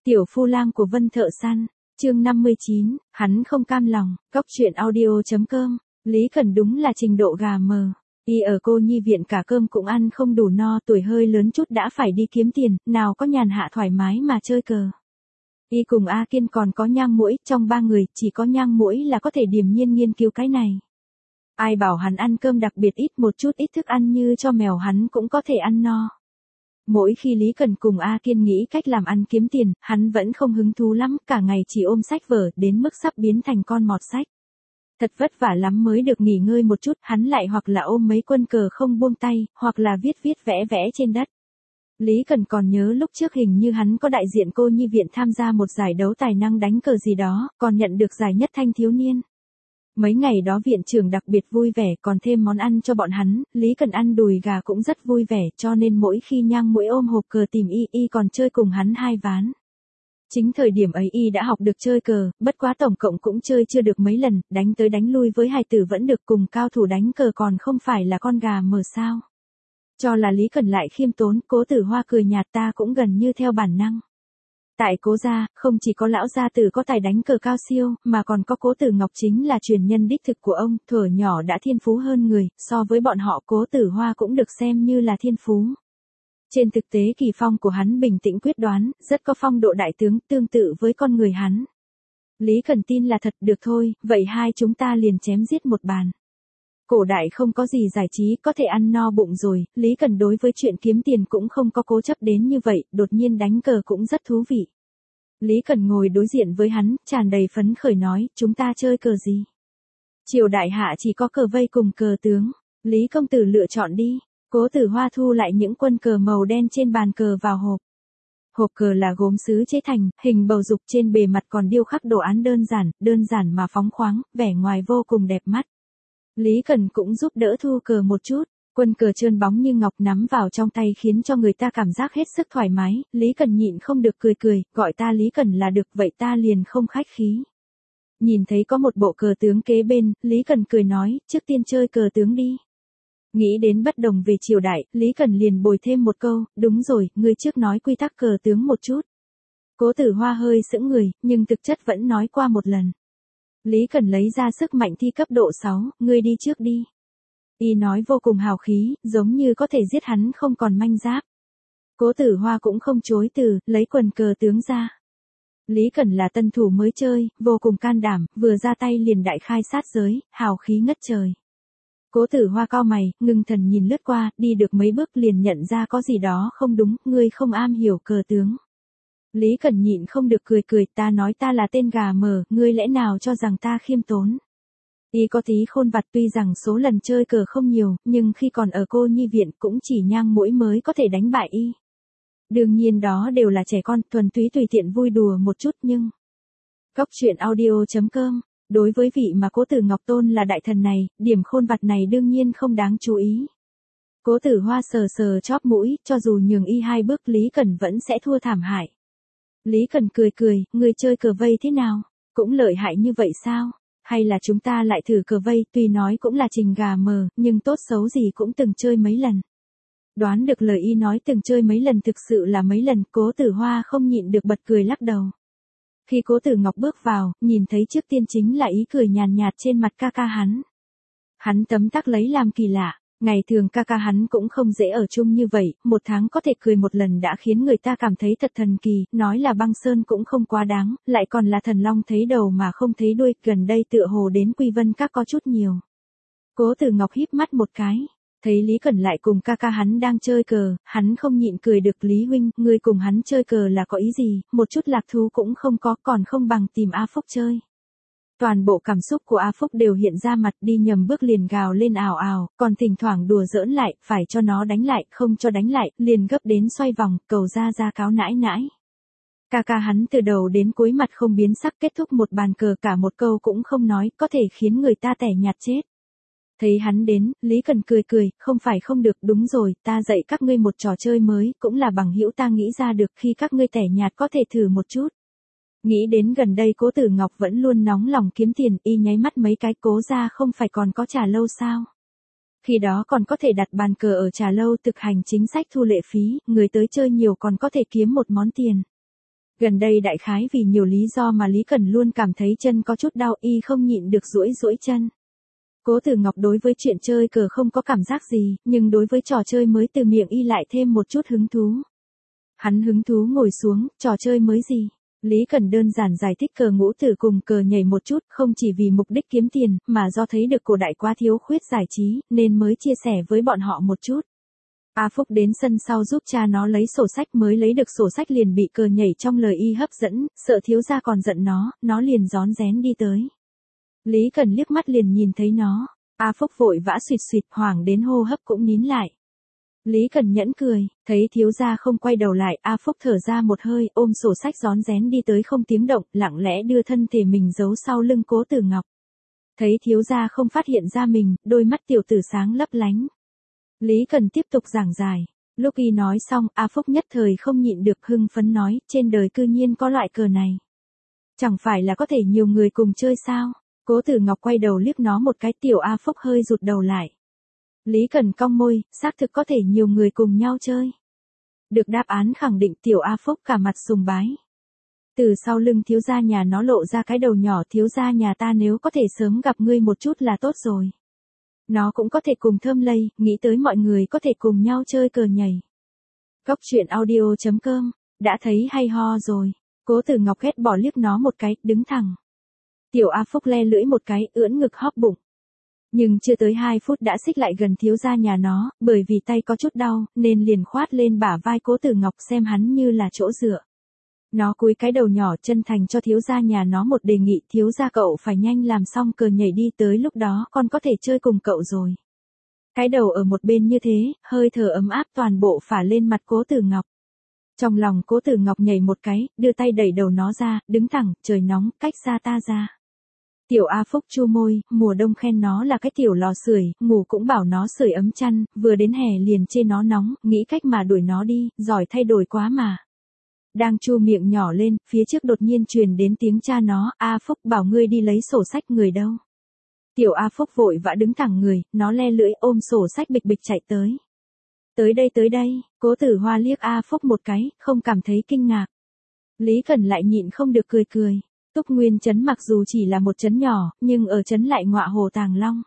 Tiểu phu lang của Vân Thợ Săn, chương 59, hắn không cam lòng, cóc truyện audio.com, Lý Cẩn đúng là trình độ gà mờ. Y ở cô nhi viện cả cơm cũng ăn không đủ no, tuổi hơi lớn chút đã phải đi kiếm tiền, nào có nhàn hạ thoải mái mà chơi cờ. Y cùng A Kiên còn có Nhang Muỗi, trong ba người, chỉ có Nhang Muỗi là có thể điềm nhiên nghiên cứu cái này. Ai bảo hắn ăn cơm đặc biệt ít, một chút ít thức ăn như cho mèo hắn cũng có thể ăn no. Mỗi khi Lý Cẩn cùng A Kiên nghĩ cách làm ăn kiếm tiền, hắn vẫn không hứng thú lắm, cả ngày chỉ ôm sách vở, đến mức sắp biến thành con mọt sách. Thật vất vả lắm mới được nghỉ ngơi một chút, hắn lại hoặc là ôm mấy quân cờ không buông tay, hoặc là viết vẽ vẽ trên đất. Lý Cẩn còn nhớ lúc trước hình như hắn có đại diện cô nhi viện tham gia một giải đấu tài năng đánh cờ gì đó, còn nhận được giải nhất thanh thiếu niên. Mấy ngày đó viện trưởng đặc biệt vui vẻ, còn thêm món ăn cho bọn hắn, Lý Cẩn ăn đùi gà cũng rất vui vẻ, cho nên mỗi khi Nhang Muỗi ôm hộp cờ tìm y còn chơi cùng hắn 2 ván. Chính thời điểm ấy y đã học được chơi cờ, bất quá tổng cộng cũng chơi chưa được mấy lần, đánh tới đánh lui với hài tử vẫn được, cùng cao thủ đánh cờ còn không phải là con gà mờ sao. Cho là Lý Cẩn lại khiêm tốn, Cố Tử Hoa cười nhạt, ta cũng gần như theo bản năng. Tại Cố gia, không chỉ có lão gia tử có tài đánh cờ cao siêu, mà còn có Cố Tử Ngọc chính là truyền nhân đích thực của ông, thuở nhỏ đã thiên phú hơn người, so với bọn họ Cố Tử Hoa cũng được xem như là thiên phú. Trên thực tế kỳ phong của hắn bình tĩnh quyết đoán, rất có phong độ đại tướng, tương tự với con người hắn. Lý Cẩn tin là thật, được thôi, vậy hai chúng ta liền chém giết một bàn. Cổ đại không có gì giải trí, có thể ăn no bụng rồi, Lý Cẩn đối với chuyện kiếm tiền cũng không có cố chấp đến như vậy, đột nhiên đánh cờ cũng rất thú vị. Lý Cẩn ngồi đối diện với hắn, tràn đầy phấn khởi nói, chúng ta chơi cờ gì? Triều đại hạ chỉ có cờ vây cùng cờ tướng, Lý công tử lựa chọn đi. Cố Tử Hoa thu lại những quân cờ màu đen trên bàn cờ vào hộp. Hộp cờ là gốm sứ chế thành, hình bầu dục, trên bề mặt còn điêu khắc đồ án đơn giản mà phóng khoáng, vẻ ngoài vô cùng đẹp mắt. Lý Cẩn cũng giúp đỡ thu cờ một chút, quân cờ trơn bóng như ngọc nắm vào trong tay khiến cho người ta cảm giác hết sức thoải mái, Lý Cẩn nhịn không được cười, gọi ta Lý Cẩn là được, vậy ta liền không khách khí. Nhìn thấy có một bộ cờ tướng kế bên, Lý Cẩn cười nói, trước tiên chơi cờ tướng đi. Nghĩ đến bất đồng về triều đại, Lý Cẩn liền bồi thêm một câu, đúng rồi, ngươi trước nói quy tắc cờ tướng một chút. Cố Tử Hoa hơi sững người, nhưng thực chất vẫn nói qua một lần. Lý Cẩn lấy ra sức mạnh thi cấp độ 6, ngươi đi trước đi. Y nói vô cùng hào khí, giống như có thể giết hắn không còn manh giáp. Cố Tử Hoa cũng không chối từ, lấy quần cờ tướng ra. Lý Cẩn là tân thủ mới chơi, vô cùng can đảm, vừa ra tay liền đại khai sát giới, hào khí ngất trời. Cố Tử Hoa cau mày, ngưng thần nhìn lướt qua, đi được mấy bước liền nhận ra có gì đó không đúng, ngươi không am hiểu cờ tướng. Lý Cẩn nhịn không được cười, ta nói ta là tên gà mờ, ngươi lẽ nào cho rằng ta khiêm tốn. Y có tí khôn vặt, tuy rằng số lần chơi cờ không nhiều, nhưng khi còn ở cô nhi viện cũng chỉ Nhang Muỗi mới có thể đánh bại y. Đương nhiên đó đều là trẻ con, thuần túy tùy tiện vui đùa một chút nhưng... Cóc truyện audio.com, đối với vị mà Cố Tử Ngọc tôn là đại thần này, điểm khôn vặt này đương nhiên không đáng chú ý. Cố Tử Hoa sờ chóp mũi, cho dù nhường y 2 bước Lý Cẩn vẫn sẽ thua thảm hại. Lý Cẩn cười, người chơi cờ vây thế nào? Cũng lợi hại như vậy sao? Hay là chúng ta lại thử cờ vây, tuy nói cũng là trình gà mờ, nhưng tốt xấu gì cũng từng chơi mấy lần. Đoán được lời y nói từng chơi mấy lần thực sự là mấy lần, Cố Tử Hoa không nhịn được bật cười lắc đầu. Khi Cố Tử Ngọc bước vào, nhìn thấy trước tiên chính là ý cười nhàn nhạt trên mặt ca hắn. Hắn tấm tắc lấy làm kỳ lạ, ngày thường ca hắn cũng không dễ ở chung như vậy, 1 tháng có thể cười một lần đã khiến người ta cảm thấy thật thần kỳ, nói là băng sơn cũng không quá đáng, lại còn là thần long thấy đầu mà không thấy đuôi, gần đây tựa hồ đến Quy Vân Các có chút nhiều. Cố Tử Ngọc híp mắt một cái. Thấy Lý Cẩn lại cùng ca hắn đang chơi cờ, hắn không nhịn cười được, Lý huynh, ngươi cùng hắn chơi cờ là có ý gì, một chút lạc thú cũng không có, còn không bằng tìm A Phúc chơi. Toàn bộ cảm xúc của A Phúc đều hiện ra mặt, đi nhầm bước liền gào lên ào, còn thỉnh thoảng đùa giỡn lại, phải cho nó đánh lại, không cho đánh lại, liền gấp đến xoay vòng, cầu ra cáo nãi. Ca hắn từ đầu đến cuối mặt không biến sắc, kết thúc một bàn cờ cả một câu cũng không nói, có thể khiến người ta tẻ nhạt chết. Thấy hắn đến, Lý Cẩn cười, không phải không được, đúng rồi, ta dạy các ngươi một trò chơi mới, cũng là bằng hữu ta nghĩ ra được, khi các ngươi tẻ nhạt có thể thử một chút. Nghĩ đến gần đây Cố Tử Ngọc vẫn luôn nóng lòng kiếm tiền, y nháy mắt mấy cái, Cố gia không phải còn có trà lâu sao? Khi đó còn có thể đặt bàn cờ ở trà lâu thực hành chính sách thu lệ phí, người tới chơi nhiều còn có thể kiếm một món tiền. Gần đây đại khái vì nhiều lý do mà Lý Cần luôn cảm thấy chân có chút đau, y không nhịn được duỗi duỗi chân. Cố Tử Ngọc đối với chuyện chơi cờ không có cảm giác gì, nhưng đối với trò chơi mới từ miệng y lại thêm một chút hứng thú. Hắn hứng thú ngồi xuống, trò chơi mới gì? Lý Cần đơn giản giải thích cờ ngũ tử cùng cờ nhảy một chút, không chỉ vì mục đích kiếm tiền, mà do thấy được cổ đại quá thiếu khuyết giải trí, nên mới chia sẻ với bọn họ một chút. A Phúc đến sân sau giúp cha nó lấy sổ sách, mới lấy được sổ sách liền bị cờ nhảy trong lời y hấp dẫn, sợ thiếu gia còn giận nó liền rón rén đi tới. Lý Cần liếc mắt liền nhìn thấy nó, A Phúc vội vã suýt suýt, hoảng đến hô hấp cũng nín lại. Lý Cần nhẫn cười, thấy thiếu gia không quay đầu lại, A Phúc thở ra một hơi, ôm sổ sách rón rén đi tới không tiếng động, lặng lẽ đưa thân thể mình giấu sau lưng Cố Tử Ngọc. Thấy thiếu gia không phát hiện ra mình, đôi mắt tiểu tử sáng lấp lánh. Lý Cần tiếp tục giảng giải. Lúc y nói xong, A Phúc nhất thời không nhịn được hưng phấn nói, trên đời cư nhiên có loại cờ này. Chẳng phải là có thể nhiều người cùng chơi sao? Cố Tử Ngọc quay đầu liếc nó một cái, tiểu A Phúc hơi rụt đầu lại. Lý Cần cong môi, xác thực có thể nhiều người cùng nhau chơi. Được đáp án khẳng định, tiểu A Phúc cả mặt sùng bái. Từ sau lưng thiếu gia nhà nó lộ ra cái đầu nhỏ, thiếu gia nhà ta nếu có thể sớm gặp ngươi một chút là tốt rồi. Nó cũng có thể cùng Thơm Lây, nghĩ tới mọi người có thể cùng nhau chơi cờ nhảy. Góc truyện audio.com, đã thấy hay ho rồi. Cố Tử Ngọc ghét bỏ liếc nó một cái, đứng thẳng. Tiểu A Phúc le lưỡi một cái, ưỡn ngực hóp bụng. Nhưng chưa tới 2 phút đã xích lại gần thiếu gia nhà nó, bởi vì tay có chút đau, nên liền khoát lên bả vai Cố Tử Ngọc xem hắn như là chỗ dựa. Nó cúi cái đầu nhỏ chân thành cho thiếu gia nhà nó một đề nghị, thiếu gia cậu phải nhanh làm xong cờ nhảy đi, tới lúc đó con có thể chơi cùng cậu rồi. Cái đầu ở một bên như thế, hơi thở ấm áp toàn bộ phả lên mặt Cố Tử Ngọc. Trong lòng Cố Tử Ngọc nhảy một cái, đưa tay đẩy đầu nó ra, đứng thẳng, trời nóng, cách xa ta ra. Tiểu A Phúc chu môi, mùa đông khen nó là cái tiểu lò sưởi, ngủ cũng bảo nó sưởi ấm chăn, vừa đến hè liền chê nó nóng, nghĩ cách mà đuổi nó đi, giỏi thay đổi quá mà. Đang chu miệng nhỏ lên, phía trước đột nhiên truyền đến tiếng cha nó, A Phúc bảo ngươi đi lấy sổ sách, người đâu. Tiểu A Phúc vội vã đứng thẳng người, nó le lưỡi ôm sổ sách bịch bịch chạy tới. Tới đây, Cố Tử Hoa liếc A Phúc một cái, không cảm thấy kinh ngạc. Lý Cần lại nhịn không được cười. Túc Nguyên trấn mặc dù chỉ là một trấn nhỏ, nhưng ở trấn lại ngọa hồ Tàng Long.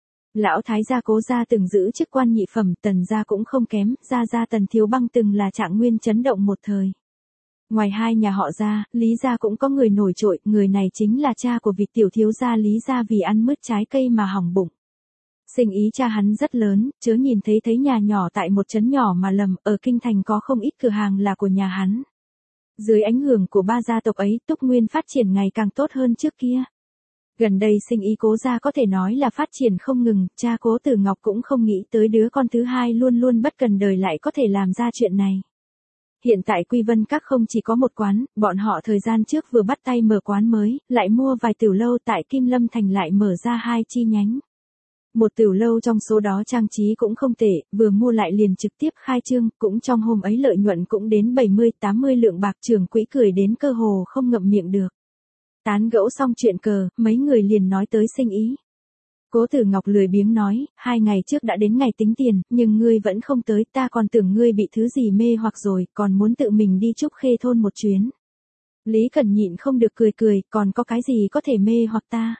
Lão thái gia Cố gia từng giữ chức quan nhị phẩm, Tần gia cũng không kém, gia Tần Thiếu Băng từng là trạng nguyên chấn động một thời. Ngoài hai nhà họ gia, Lý gia cũng có người nổi trội, người này chính là cha của vị tiểu thiếu gia Lý gia vì ăn mứt trái cây mà hỏng bụng. Sinh ý cha hắn rất lớn, chớ nhìn thấy nhà nhỏ tại một trấn nhỏ mà lầm, ở kinh thành có không ít cửa hàng là của nhà hắn. Dưới ánh hưởng của ba gia tộc ấy, Túc Nguyên phát triển ngày càng tốt hơn trước kia. Gần đây sinh ý Cố gia có thể nói là phát triển không ngừng, cha Cố Tử Ngọc cũng không nghĩ tới đứa con thứ hai luôn luôn bất cần đời lại có thể làm ra chuyện này. Hiện tại Quy Vân Các không chỉ có một quán, bọn họ thời gian trước vừa bắt tay mở quán mới, lại mua vài tiểu lâu tại Kim Lâm Thành lại mở ra 2 chi nhánh. Một tiểu lâu trong số đó trang trí cũng không tệ, vừa mua lại liền trực tiếp khai trương, cũng trong hôm ấy lợi nhuận cũng đến 70-80 lượng bạc, trưởng quỹ cười đến cơ hồ không ngậm miệng được. Tán gẫu xong chuyện cờ, mấy người liền nói tới sinh ý. Cố Tử Ngọc lười biếng nói, 2 ngày trước đã đến ngày tính tiền, nhưng ngươi vẫn không tới, ta còn tưởng ngươi bị thứ gì mê hoặc rồi, còn muốn tự mình đi Trúc Khê thôn một chuyến. Lý Cần nhịn không được cười, còn có cái gì có thể mê hoặc ta?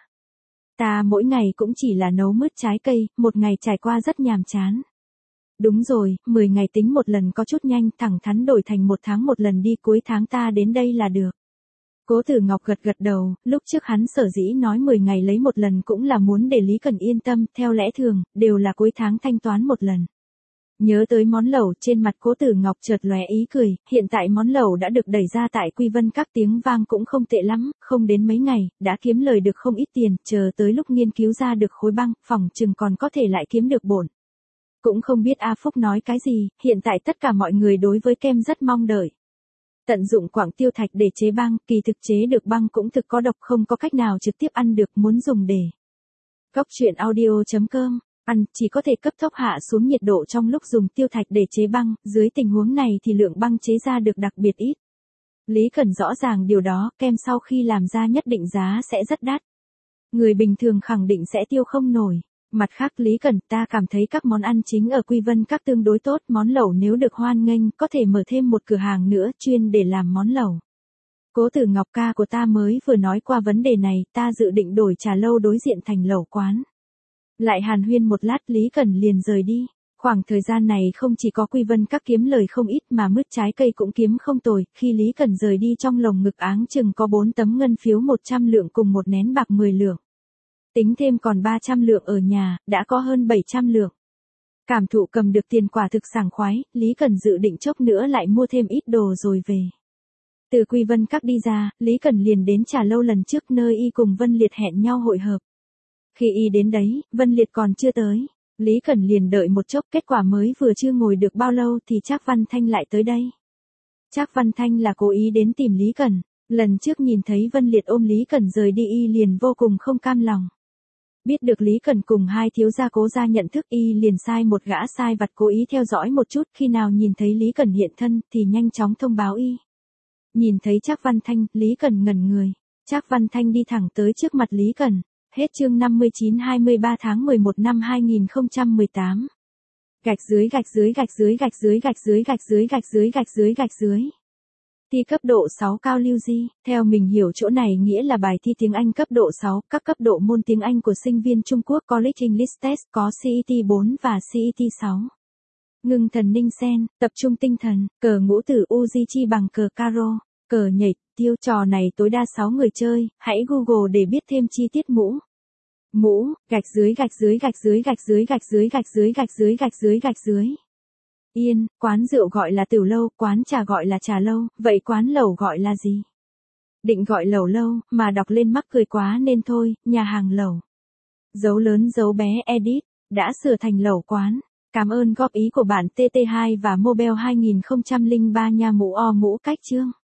Ta mỗi ngày cũng chỉ là nấu mứt trái cây, một ngày trải qua rất nhàm chán. Đúng rồi, 10 ngày tính một lần có chút nhanh, thẳng thắn đổi thành 1 tháng một lần đi, cuối tháng ta đến đây là được. Cố Tử Ngọc gật đầu, lúc trước hắn sở dĩ nói 10 ngày lấy một lần cũng là muốn để Lý Cần yên tâm, theo lẽ thường, đều là cuối tháng thanh toán một lần. Nhớ tới món lẩu, trên mặt Cố Tử Ngọc chợt lóe ý cười, hiện tại món lẩu đã được đẩy ra tại Quy Vân Các, tiếng vang cũng không tệ lắm, không đến mấy ngày, đã kiếm lời được không ít tiền, chờ tới lúc nghiên cứu ra được khối băng, phỏng chừng còn có thể lại kiếm được bổn. Cũng không biết A Phúc nói cái gì, hiện tại tất cả mọi người đối với kem rất mong đợi. Tận dụng quặng tiêu thạch để chế băng, kỳ thực chế được băng cũng thực có độc, không có cách nào trực tiếp ăn được, muốn dùng để. Góc truyện audio.com, ăn chỉ có thể cấp tốc hạ xuống nhiệt độ trong lúc dùng tiêu thạch để chế băng, dưới tình huống này thì lượng băng chế ra được đặc biệt ít. Lý Cần rõ ràng điều đó, kem sau khi làm ra nhất định giá sẽ rất đắt. Người bình thường khẳng định sẽ tiêu không nổi. Mặt khác Lý Cần, ta cảm thấy các món ăn chính ở Quy Vân Các tương đối tốt, món lẩu nếu được hoan nghênh, có thể mở thêm một cửa hàng nữa chuyên để làm món lẩu. Cố Tử Ngọc ca của ta mới vừa nói qua vấn đề này, ta dự định đổi trà lâu đối diện thành lẩu quán. Lại hàn huyên một lát Lý Cẩn liền rời đi. Khoảng thời gian này không chỉ có Quy Vân Các kiếm lời không ít mà mứt trái cây cũng kiếm không tồi, khi Lý Cẩn rời đi trong lồng ngực áng chừng có 4 tấm ngân phiếu 100 lượng cùng một nén bạc 10 lượng. Tính thêm còn 300 lượng ở nhà, đã có hơn 700 lượng. Cảm thụ cầm được tiền quả thực sảng khoái, Lý Cẩn dự định chốc nữa lại mua thêm ít đồ rồi về. Từ Quy Vân Các đi ra, Lý Cẩn liền đến trà lâu lần trước nơi y cùng Vân Liệt hẹn nhau hội hợp. Khi y đến đấy, Vân Liệt còn chưa tới. Lý Cẩn liền đợi một chốc, kết quả mới vừa chưa ngồi được bao lâu thì Trác Văn Thanh lại tới đây. Trác Văn Thanh là cố ý đến tìm Lý Cẩn, lần trước nhìn thấy Vân Liệt ôm Lý Cẩn rời đi y liền vô cùng không cam lòng. Biết được Lý Cẩn cùng hai thiếu gia Cố gia nhận thức y liền sai một gã sai vặt cố ý theo dõi một chút, khi nào nhìn thấy Lý Cẩn hiện thân thì nhanh chóng thông báo y. Nhìn thấy Trác Văn Thanh, Lý Cẩn ngẩn người. Trác Văn Thanh đi thẳng tới trước mặt Lý Cẩn. Hết chương 59 23 tháng 11 năm 2018. Gạch dưới gạch dưới gạch dưới gạch dưới gạch dưới gạch dưới gạch dưới gạch dưới gạch dưới. Thi cấp độ 6 cao lưu di, theo mình hiểu chỗ này nghĩa là bài thi tiếng Anh cấp độ 6, các cấp độ môn tiếng Anh của sinh viên Trung Quốc College English Test có CET 4 và CET 6. Ngưng thần ninh sen, tập trung tinh thần, cờ ngũ tử Uzi chi bằng cờ caro, cờ nhảy, tiêu trò này tối đa 6 người chơi, hãy Google để biết thêm chi tiết mũ. Mũ, gạch dưới gạch dưới gạch dưới gạch dưới gạch dưới gạch dưới gạch dưới gạch dưới gạch dưới. Yên, quán rượu gọi là tiểu lâu, quán trà gọi là trà lâu, vậy quán lẩu gọi là gì? Định gọi lẩu lâu, mà đọc lên mắc cười quá nên thôi, nhà hàng lẩu. Dấu lớn dấu bé edit, đã sửa thành lẩu quán. Cảm ơn góp ý của bạn TT2 và Mobile 2003 nha mũ o mũ cách chương.